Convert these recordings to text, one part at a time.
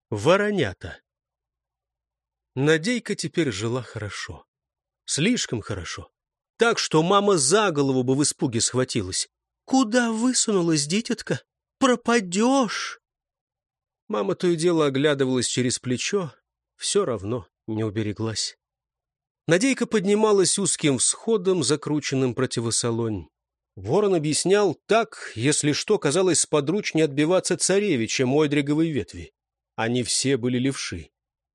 Воронята. Надейка теперь жила хорошо. Слишком хорошо. Так, что мама за голову бы в испуге схватилась. «Куда высунулась, дитятка? Пропадешь!» Мама то и дело оглядывалась через плечо, все равно не убереглась. Надейка поднималась узким всходом, закрученным противосолонь. Ворон объяснял, так, если что, казалось сподручнее отбиваться царевича Мойдриговой ветви. Они все были левши.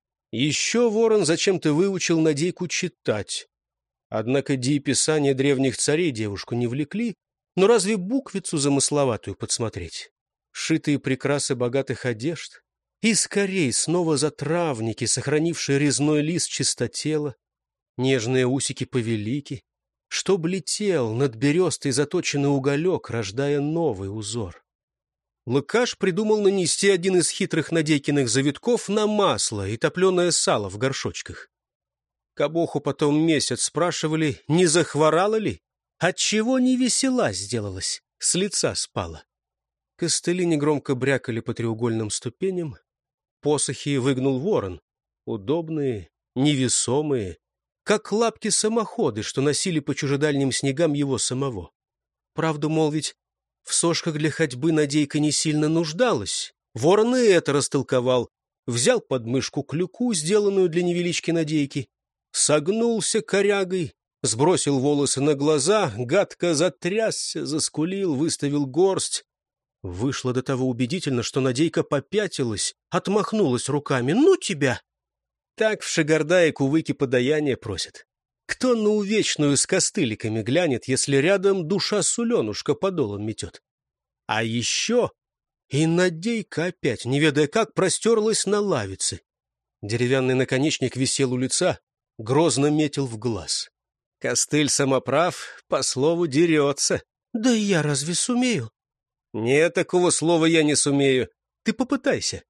Еще ворон зачем-то выучил Надейку читать. Однако дееписания древних царей девушку не влекли, но разве буквицу замысловатую подсмотреть? Шитые прикрасы богатых одежд, и скорей снова затравники, сохранившие резной лист чистотела, нежные усики повелики, чтоб летел над берестой заточенный уголек, рождая новый узор. Лыкаш придумал нанести один из хитрых Надейкиных завитков на масло и топленое сало в горшочках. Кабоху потом месяц спрашивали, не захворала ли, отчего не весела сделалась, с лица спала. Костыли негромко брякали по треугольным ступеням, посохи выгнул ворон, удобные, невесомые, как лапки-самоходы, что носили по чужедальним снегам его самого. Правду молвить, в сошках для ходьбы Надейка не сильно нуждалась. Ворон и это растолковал. Взял под мышку клюку, сделанную для невелички Надейки, согнулся корягой, сбросил волосы на глаза, гадко затрясся, заскулил, выставил горсть. Вышло до того убедительно, что Надейка попятилась, отмахнулась руками. «Ну тебя!» Так в Шигардае кувыки подаяние просят. Кто на увечную с костыликами глянет, если рядом душа-суленушка подолом метет? А еще и Надейка опять, не ведая как, простерлась на лавице. Деревянный наконечник висел у лица, грозно метил в глаз. Костыль самоправ, по слову, дерется. «Да я разве сумею?» «Нет, такого слова я не сумею. Ты попытайся».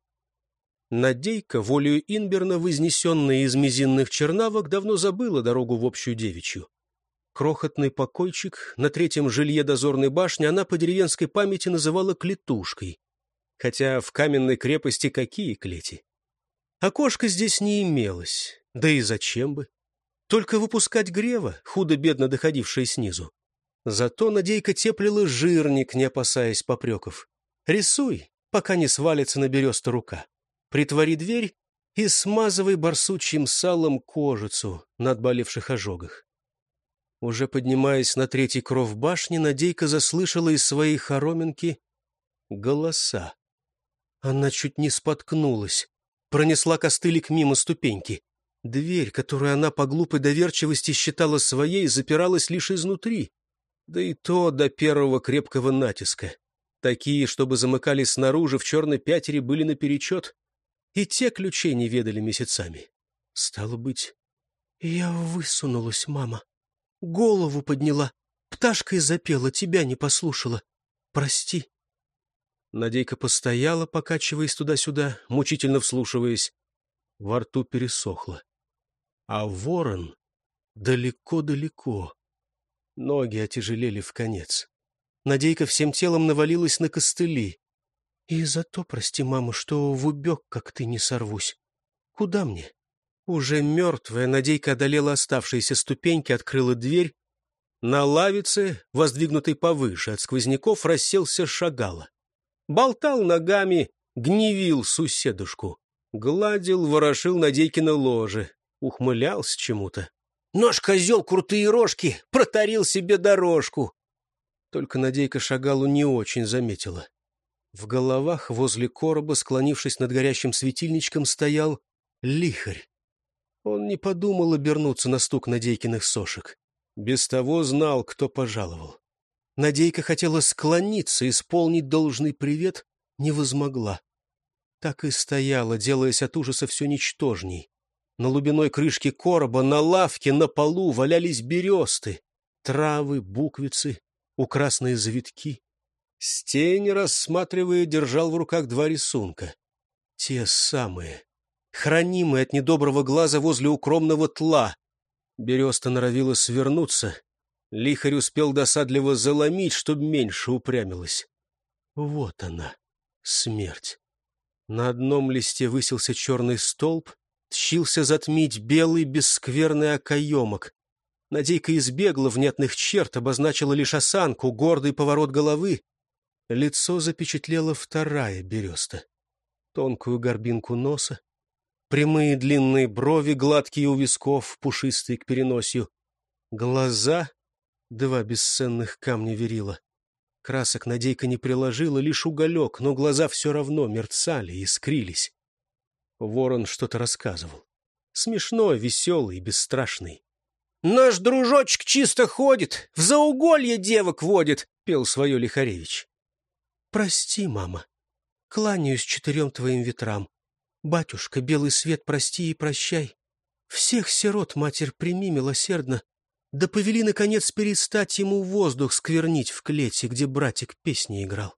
Надейка, волею Инберна, вознесенная из мизинных чернавок, давно забыла дорогу в общую девичью. Крохотный покойчик на третьем жилье дозорной башни она по деревенской памяти называла клетушкой. Хотя в каменной крепости какие клети? Окошка здесь не имелось, да и зачем бы? Только выпускать грева, худо-бедно доходившее снизу. Зато Надейка теплила жирник, не опасаясь попреков. Рисуй, пока не свалится на бересту рука. Притвори дверь и смазывай барсучьим салом кожицу на отболевших ожогах. Уже поднимаясь на третий кров башни, Надейка заслышала из своей хороминки голоса. Она чуть не споткнулась, пронесла костылик мимо ступеньки. Дверь, которую она по глупой доверчивости считала своей, запиралась лишь изнутри. Да и то до первого крепкого натиска. Такие, чтобы замыкались снаружи, в черной пятере были наперечет. И те ключей не ведали месяцами. Стало быть, я высунулась, мама. Голову подняла, пташкой запела, тебя не послушала. Прости. Надейка постояла, покачиваясь туда-сюда, мучительно вслушиваясь. Во рту пересохло. А ворон далеко-далеко. Ноги отяжелели вконец. Надейка всем телом навалилась на костыли. И за то прости, мама, что в убег, как ты, не сорвусь. Куда мне? Уже мертвая Надейка одолела оставшиеся ступеньки, открыла дверь. На лавице, воздвигнутой повыше от сквозняков, расселся Шагала. Болтал ногами, гневил суседушку. Гладил, ворошил Надейкино ложе. Ухмылялся чему-то. «Нож, козел, крутые рожки! Протарил себе дорожку!» Только Надейка Шагалу не очень заметила. В головах возле короба, склонившись над горящим светильничком, стоял лихарь. Он не подумал обернуться на стук Надейкиных сошек. Без того знал, кто пожаловал. Надейка хотела склониться, исполнить должный привет, не возмогла. Так и стояла, делаясь от ужаса все ничтожней. На лубиной крышке короба, на лавке, на полу валялись бересты, травы, буквицы, украсные завитки. Стень, рассматривая, держал в руках два рисунка. Те самые, хранимые от недоброго глаза возле укромного тла. Береста норовила свернуться. Лихарь успел досадливо заломить, чтоб меньше упрямилась. Вот она, смерть. На одном листе высился черный столб, тщился затмить белый бесскверный окоемок. Надейка избегла внятных черт, обозначила лишь осанку, гордый поворот головы. Лицо запечатлела вторая береста. Тонкую горбинку носа, прямые длинные брови, гладкие у висков, пушистые к переносью. Глаза — два бесценных камня верила. Красок Надейка не приложила, лишь уголек, но глаза все равно мерцали, искрились. Ворон что-то рассказывал. Смешной, веселый, бесстрашный. «Наш дружочек чисто ходит, в зауголье девок водит», — пел свое Лихаревич. «Прости, мама, кланяюсь 4 твоим ветрам. Батюшка, белый свет, прости и прощай. Всех сирот, матерь, прими милосердно. Да повели, наконец, перестать ему воздух сквернить в клете, где братик песни играл».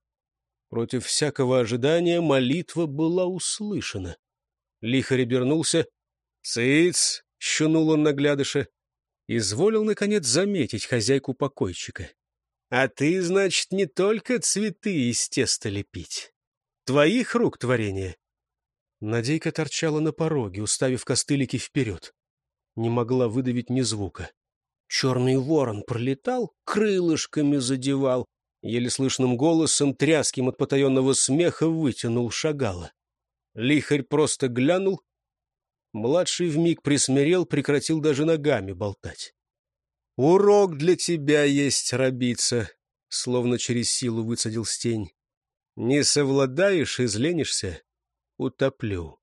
Против всякого ожидания молитва была услышана. Лихарь обернулся. «Цыц!» — щунул он наглядыша. Изволил, наконец, заметить хозяйку покойчика. «А ты, значит, не только цветы из теста лепить. Твоих рук творение». Надейка торчала на пороге, уставив костылики вперед. Не могла выдавить ни звука. Черный ворон пролетал, крылышками задевал. Еле слышным голосом, тряским от потаенного смеха, вытянул Шагала. Лихарь просто глянул. Младший вмиг присмирел, прекратил даже ногами болтать. «Урок для тебя есть, рабица», — словно через силу выцедил Стень. «Не совладаешь, изленишься — утоплю».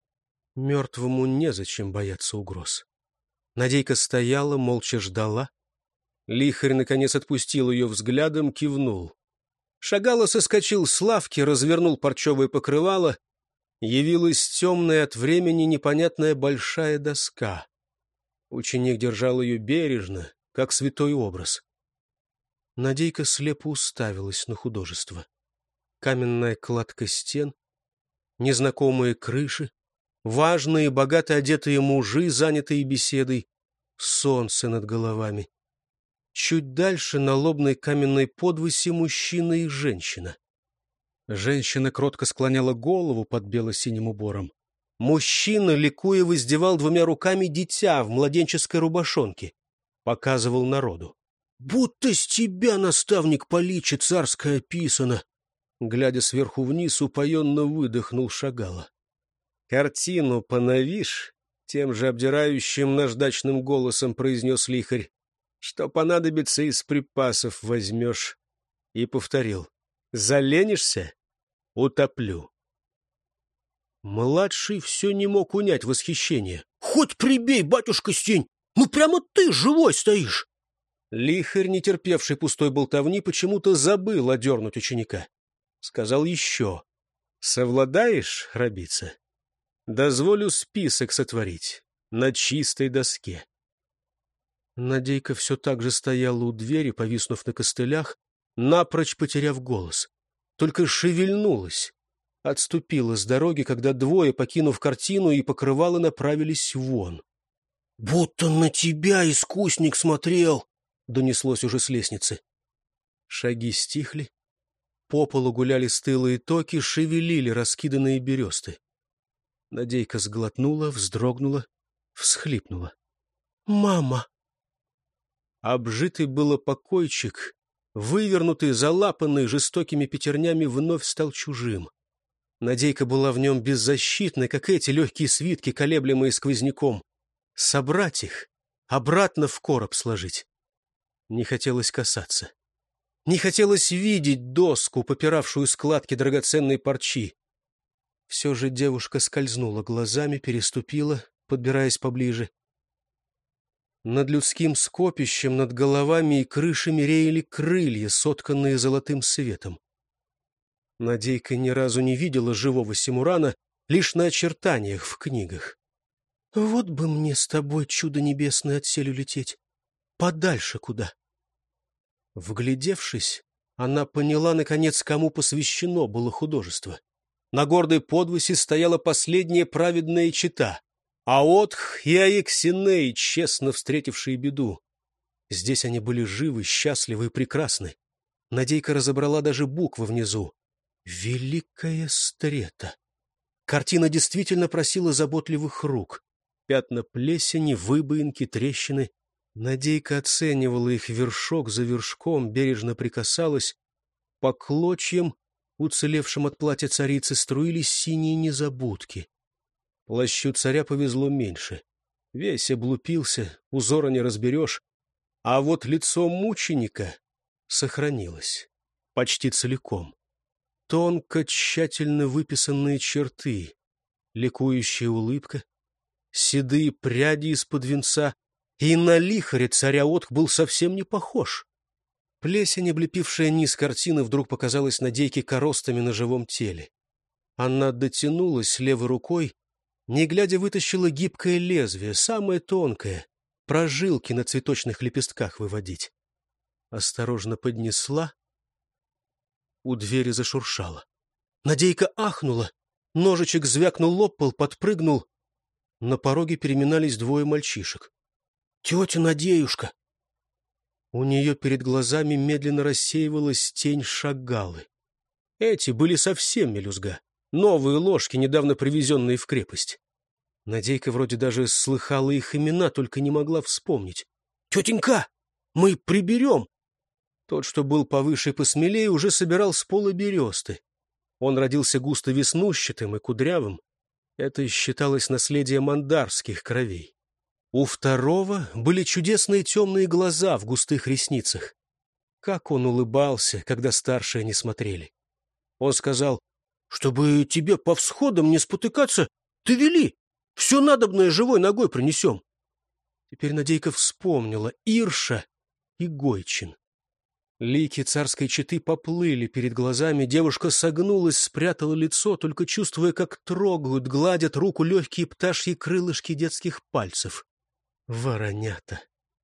Мертвому незачем бояться угроз. Надейка стояла, молча ждала. Лихарь, наконец, отпустил ее взглядом, кивнул. Шагало соскочил с лавки, развернул парчевое покрывало. Явилась темная от времени непонятная большая доска. Ученик держал ее бережно, как святой образ. Надейка слепо уставилась на художество. Каменная кладка стен, незнакомые крыши, важные, богато одетые мужи, занятые беседой, солнце над головами. Чуть дальше на лобной каменной подвысе мужчина и женщина. Женщина кротко склоняла голову под бело-синим убором. Мужчина, ликуя, воздевал 2 руками дитя в младенческой рубашонке. Показывал народу. «Будто с тебя, наставник, поличи царское писано!» Глядя сверху вниз, упоенно выдохнул Шагало. «Картину поновишь?» — тем же обдирающим наждачным голосом произнес Лихарь. «Что понадобится, из припасов возьмешь». И повторил. «Заленишься? Утоплю». Младший все не мог унять восхищение. «Хоть прибей, батюшка Стень! Ну прямо ты живой стоишь!» Лихарь, не терпевший пустой болтовни, почему-то забыл одернуть ученика. Сказал еще. «Совладаешь, рабица? Дозволю список сотворить на чистой доске». Надейка все так же стояла у двери, повиснув на костылях, напрочь потеряв голос. Только шевельнулась. Отступила с дороги, когда 2, покинув картину и покрывало, направились вон. «Будто на тебя искусник смотрел!» — донеслось уже с лестницы. Шаги стихли. По полу гуляли стылые токи, шевелили раскиданные бересты. Надейка сглотнула, вздрогнула, всхлипнула. «Мама!» Обжитый было покойчик, вывернутый, залапанный жестокими пятернями, вновь стал чужим. Надейка была в нем беззащитной, как эти легкие свитки, колеблемые сквозняком. Собрать их, обратно в короб сложить. Не хотелось касаться. Не хотелось видеть доску, попиравшую складки драгоценной парчи. Все же девушка скользнула глазами, переступила, подбираясь поближе. Над людским скопищем, над головами и крышами реяли крылья, сотканные золотым светом. Надейка ни разу не видела живого Симурана, лишь на очертаниях в книгах. «Вот бы мне с тобой, чудо небесное, отсель улететь. Подальше куда?» Вглядевшись, она поняла, наконец, кому посвящено было художество. На гордой подвысе стояла последняя праведная чета — Аотх и Аексиней, честно встретившие беду. Здесь они были живы, счастливы и прекрасны. Надейка разобрала даже буквы внизу. Великая Стрета! Картина действительно просила заботливых рук. Пятна плесени, выбоинки, трещины. Надейка оценивала их вершок за вершком, бережно прикасалась. По клочьям, уцелевшим от платья царицы, струились синие незабудки. Плащу царя повезло меньше. Весь облупился, узора не разберешь. А вот лицо мученика сохранилось почти целиком. Тонко, тщательно выписанные черты, ликующая улыбка, седые пряди из-под венца, и на лихаря царя Отх был совсем не похож. Плесень, облепившая низ картины, вдруг показалась Надейке коростами на живом теле. Она дотянулась левой рукой, не глядя вытащила гибкое лезвие, самое тонкое, прожилки на цветочных лепестках выводить. Осторожно поднесла. У двери зашуршало. Надейка ахнула. Ножичек звякнул об пол, подпрыгнул. На пороге переминались двое мальчишек. «Тетя Надеюшка!» У нее перед глазами медленно рассеивалась тень Шагалы. Эти были совсем мелюзга. Новые ложки, недавно привезенные в крепость. Надейка вроде даже слыхала их имена, только не могла вспомнить. «Тетенька, мы приберем!» Тот, что был повыше и посмелее, уже собирал с пола бересты. Он родился густо веснущатым и кудрявым. Это считалось наследием мандарских кровей. У второго были чудесные темные глаза в густых ресницах. Как он улыбался, когда старшие не смотрели. Он сказал: «Чтобы тебе по всходам не спотыкаться, ты вели. Все надобное живой ногой принесем». Теперь Надейка вспомнила Ирша и Гойчин. Лики царской четы поплыли перед глазами, девушка согнулась, спрятала лицо, только чувствуя, как трогают, гладят руку легкие пташьи крылышки детских пальцев. Воронята.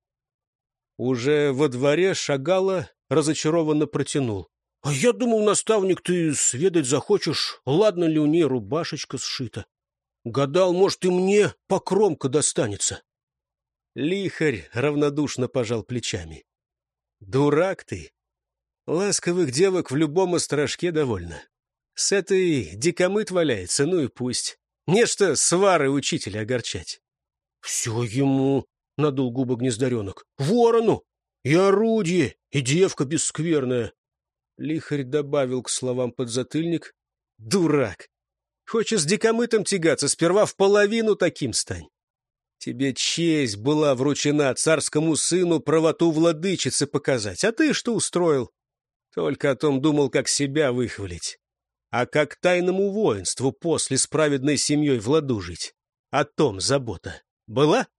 Уже во дворе Шагала разочарованно протянул: «А я думал, наставник, ты сведать захочешь, ладно ли у ней рубашечка сшита. Гадал, может, и мне покромка достанется». Лихарь равнодушно пожал плечами. «Дурак ты! Ласковых девок в любом острожке довольно. С этой дикомыт валяется, ну и пусть. Нечто свары учителя огорчать». «Все ему!» — надул губы гнездаренок. «Ворону! И орудие, и девка бесскверная!» Лихарь добавил к словам подзатыльник: «Дурак! Хочешь с дикомытом тягаться, сперва в половину таким стань. Тебе честь была вручена царскому сыну правоту владычицы показать, а ты что устроил? Только о том думал, как себя выхвалить. А как тайному воинству после с праведной семьей в ладу жить. О том забота была?»